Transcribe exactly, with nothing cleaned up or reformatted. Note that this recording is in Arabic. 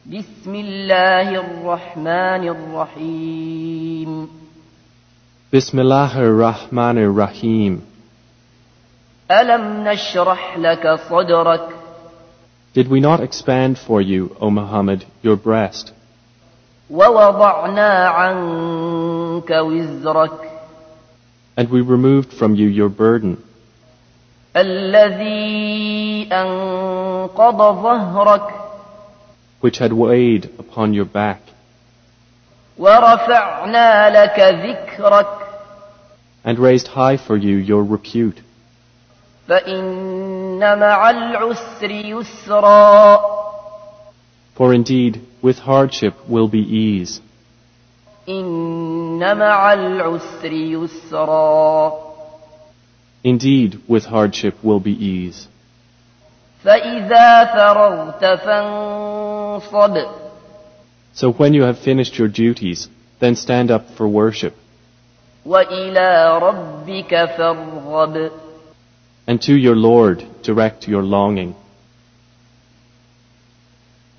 بسم الله الرحمن الرحيم Bismillahir Rahmanir Rahim. ألم نشرح لك صدرك Did we not expand for you, O Muhammad, your breast, ووضعنا عنك وزرك and we removed from you your burden, الذي أنقض ظهرك which had weighed upon your back, ورفعنا لك ذكرك and raised high for you your repute? فإن مع العسر يسرا For indeed, with hardship will be ease. إن مع العسر يسرا Indeed, with hardship will be ease. فإذا فرغت فانصب So when you have finished your duties, then stand up for worship, وإلى ربك فارغب and to your Lord direct your longing.